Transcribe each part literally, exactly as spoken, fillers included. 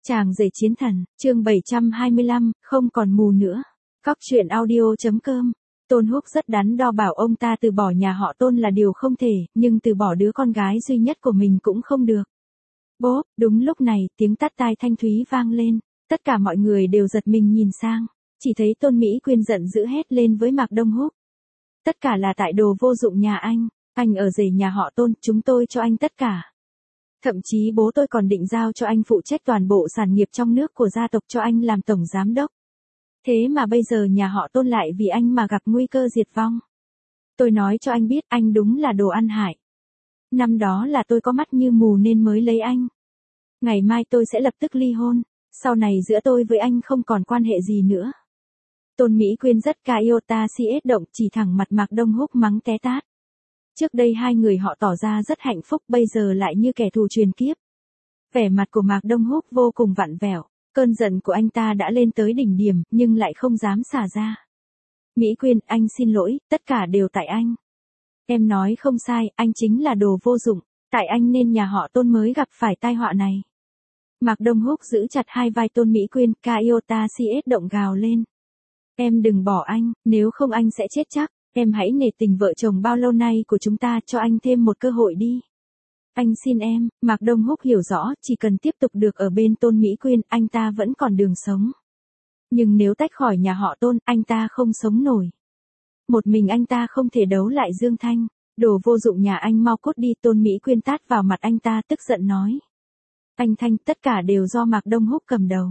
Chàng rể chiến thần, chương bảy trăm hai mươi lăm, không còn mù nữa. Cóc truyện audio.com. Tôn Húc rất đắn đo bảo ông ta từ bỏ nhà họ Tôn là điều không thể, nhưng từ bỏ đứa con gái duy nhất của mình cũng không được. Bố, đúng lúc này, tiếng tắt tai thanh thúy vang lên, tất cả mọi người đều giật mình nhìn sang, chỉ thấy Tôn Mỹ Quyên giận dữ hét lên với Mạc Đông Húc. Tất cả là tại đồ vô dụng nhà anh, anh ở rể nhà họ Tôn, chúng tôi cho anh tất cả. Thậm chí bố tôi còn định giao cho anh phụ trách toàn bộ sản nghiệp trong nước của gia tộc cho anh làm tổng giám đốc. Thế mà bây giờ nhà họ Tôn lại vì anh mà gặp nguy cơ diệt vong. Tôi nói cho anh biết anh đúng là đồ ăn hại. Năm đó là tôi có mắt như mù nên mới lấy anh. Ngày mai tôi sẽ lập tức ly hôn, sau này giữa tôi với anh không còn quan hệ gì nữa. Tôn Mỹ Quyên rất ca yêu ta si ết động chỉ thẳng mặt Mạc Đông Húc mắng té tát. Trước đây hai người họ tỏ ra rất hạnh phúc bây giờ lại như kẻ thù truyền kiếp. Vẻ mặt của Mạc Đông Húc vô cùng vặn vẹo, cơn giận của anh ta đã lên tới đỉnh điểm nhưng lại không dám xả ra. Mỹ Quyên, anh xin lỗi, tất cả đều tại anh. Em nói không sai, anh chính là đồ vô dụng, tại anh nên nhà họ Tôn mới gặp phải tai họa này. Mạc Đông Húc giữ chặt hai vai Tôn Mỹ Quyên, ca yêu ta si ết động gào lên. Em đừng bỏ anh, nếu không anh sẽ chết chắc. Em hãy nể tình vợ chồng bao lâu nay của chúng ta cho anh thêm một cơ hội đi. Anh xin em, Mạc Đông Húc hiểu rõ, chỉ cần tiếp tục được ở bên Tôn Mỹ Quyên, anh ta vẫn còn đường sống. Nhưng nếu tách khỏi nhà họ Tôn, anh ta không sống nổi. Một mình anh ta không thể đấu lại Dương Thanh. Đồ vô dụng nhà anh mau cút đi, Tôn Mỹ Quyên tát vào mặt anh ta tức giận nói. Anh Thanh, tất cả đều do Mạc Đông Húc cầm đầu.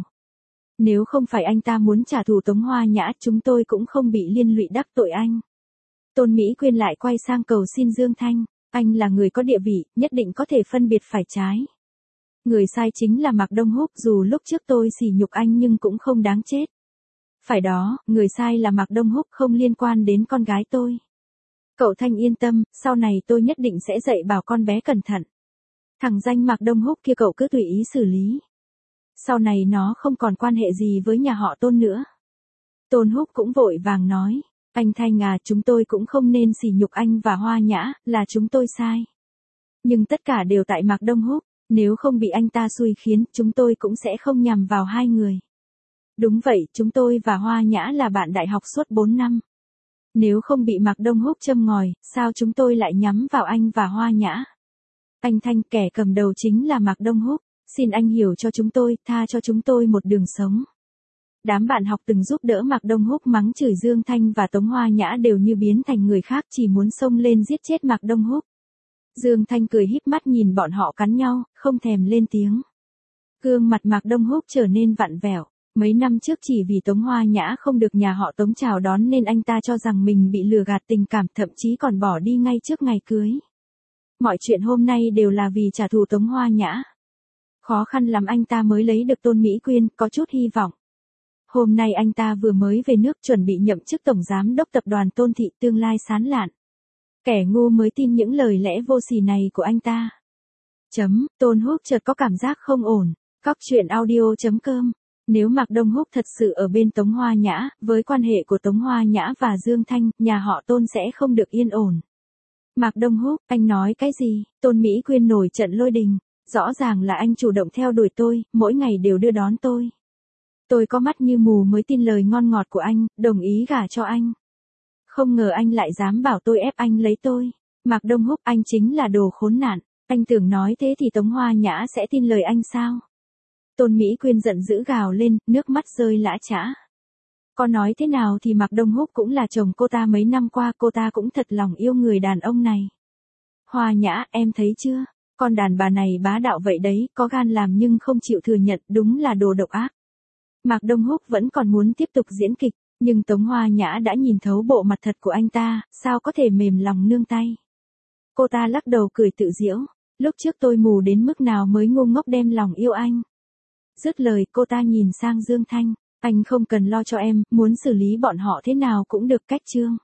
Nếu không phải anh ta muốn trả thù Tống Hoa Nhã, chúng tôi cũng không bị liên lụy đắc tội anh. Tôn Mỹ Quyên lại quay sang cầu xin Dương Thanh, anh là người có địa vị, nhất định có thể phân biệt phải trái. Người sai chính là Mạc Đông Húc, dù lúc trước tôi sỉ nhục anh nhưng cũng không đáng chết. Phải đó, người sai là Mạc Đông Húc, không liên quan đến con gái tôi. Cậu Thanh yên tâm, sau này tôi nhất định sẽ dạy bảo con bé cẩn thận. Thằng danh Mạc Đông Húc kia cậu cứ tùy ý xử lý. Sau này nó không còn quan hệ gì với nhà họ Tôn nữa. Tôn Húc cũng vội vàng nói. Anh Thanh à, chúng tôi cũng không nên sỉ nhục anh và Hoa Nhã, là chúng tôi sai. Nhưng tất cả đều tại Mạc Đông Húc, nếu không bị anh ta xui khiến, chúng tôi cũng sẽ không nhằm vào hai người. Đúng vậy, chúng tôi và Hoa Nhã là bạn đại học suốt bốn năm. Nếu không bị Mạc Đông Húc châm ngòi, sao chúng tôi lại nhắm vào anh và Hoa Nhã? Anh Thanh, kẻ cầm đầu chính là Mạc Đông Húc, xin anh hiểu cho chúng tôi, tha cho chúng tôi một đường sống. Đám bạn học từng giúp đỡ Mạc Đông Húc mắng chửi Dương Thanh và Tống Hoa Nhã đều như biến thành người khác, chỉ muốn xông lên giết chết Mạc Đông Húc. Dương Thanh cười híp mắt nhìn bọn họ cắn nhau, không thèm lên tiếng. Gương mặt Mạc Đông Húc trở nên vặn vẹo. Mấy năm trước chỉ vì Tống Hoa Nhã không được nhà họ Tống chào đón nên anh ta cho rằng mình bị lừa gạt tình cảm, thậm chí còn bỏ đi ngay trước ngày cưới. Mọi chuyện hôm nay đều là vì trả thù Tống Hoa Nhã. Khó khăn lắm anh ta mới lấy được Tôn Mỹ Quyên, có chút hy vọng. Hôm nay anh ta vừa mới về nước chuẩn bị nhậm chức tổng giám đốc tập đoàn Tôn Thị, tương lai sáng lạn. Kẻ ngu mới tin những lời lẽ vô sỉ này của anh ta. Chấm, Tôn Húc chợt có cảm giác không ổn. Cóc truyện audio.com. Nếu Mạc Đông Húc thật sự ở bên Tống Hoa Nhã, với quan hệ của Tống Hoa Nhã và Dương Thanh, nhà họ Tôn sẽ không được yên ổn. Mạc Đông Húc, anh nói cái gì? Tôn Mỹ Quyên nổi trận lôi đình. Rõ ràng là anh chủ động theo đuổi tôi, mỗi ngày đều đưa đón tôi. Tôi có mắt như mù mới tin lời ngon ngọt của anh, đồng ý gả cho anh. Không ngờ anh lại dám bảo tôi ép anh lấy tôi. Mạc Đông Húc, anh chính là đồ khốn nạn. Anh tưởng nói thế thì Tống Hoa Nhã sẽ tin lời anh sao? Tôn Mỹ Quyên giận dữ gào lên, nước mắt rơi lã chã. Có nói thế nào thì Mạc Đông Húc cũng là chồng cô ta mấy năm qua, cô ta cũng thật lòng yêu người đàn ông này. Hoa Nhã, em thấy chưa? Con đàn bà này bá đạo vậy đấy, có gan làm nhưng không chịu thừa nhận, đúng là đồ độc ác. Mạc Đông Húc vẫn còn muốn tiếp tục diễn kịch, nhưng Tống Hoa Nhã đã nhìn thấu bộ mặt thật của anh ta, sao có thể mềm lòng nương tay. Cô ta lắc đầu cười tự giễu, lúc trước tôi mù đến mức nào mới ngu ngốc đem lòng yêu anh. Dứt lời, cô ta nhìn sang Dương Thanh, anh không cần lo cho em, muốn xử lý bọn họ thế nào cũng được, cách chương.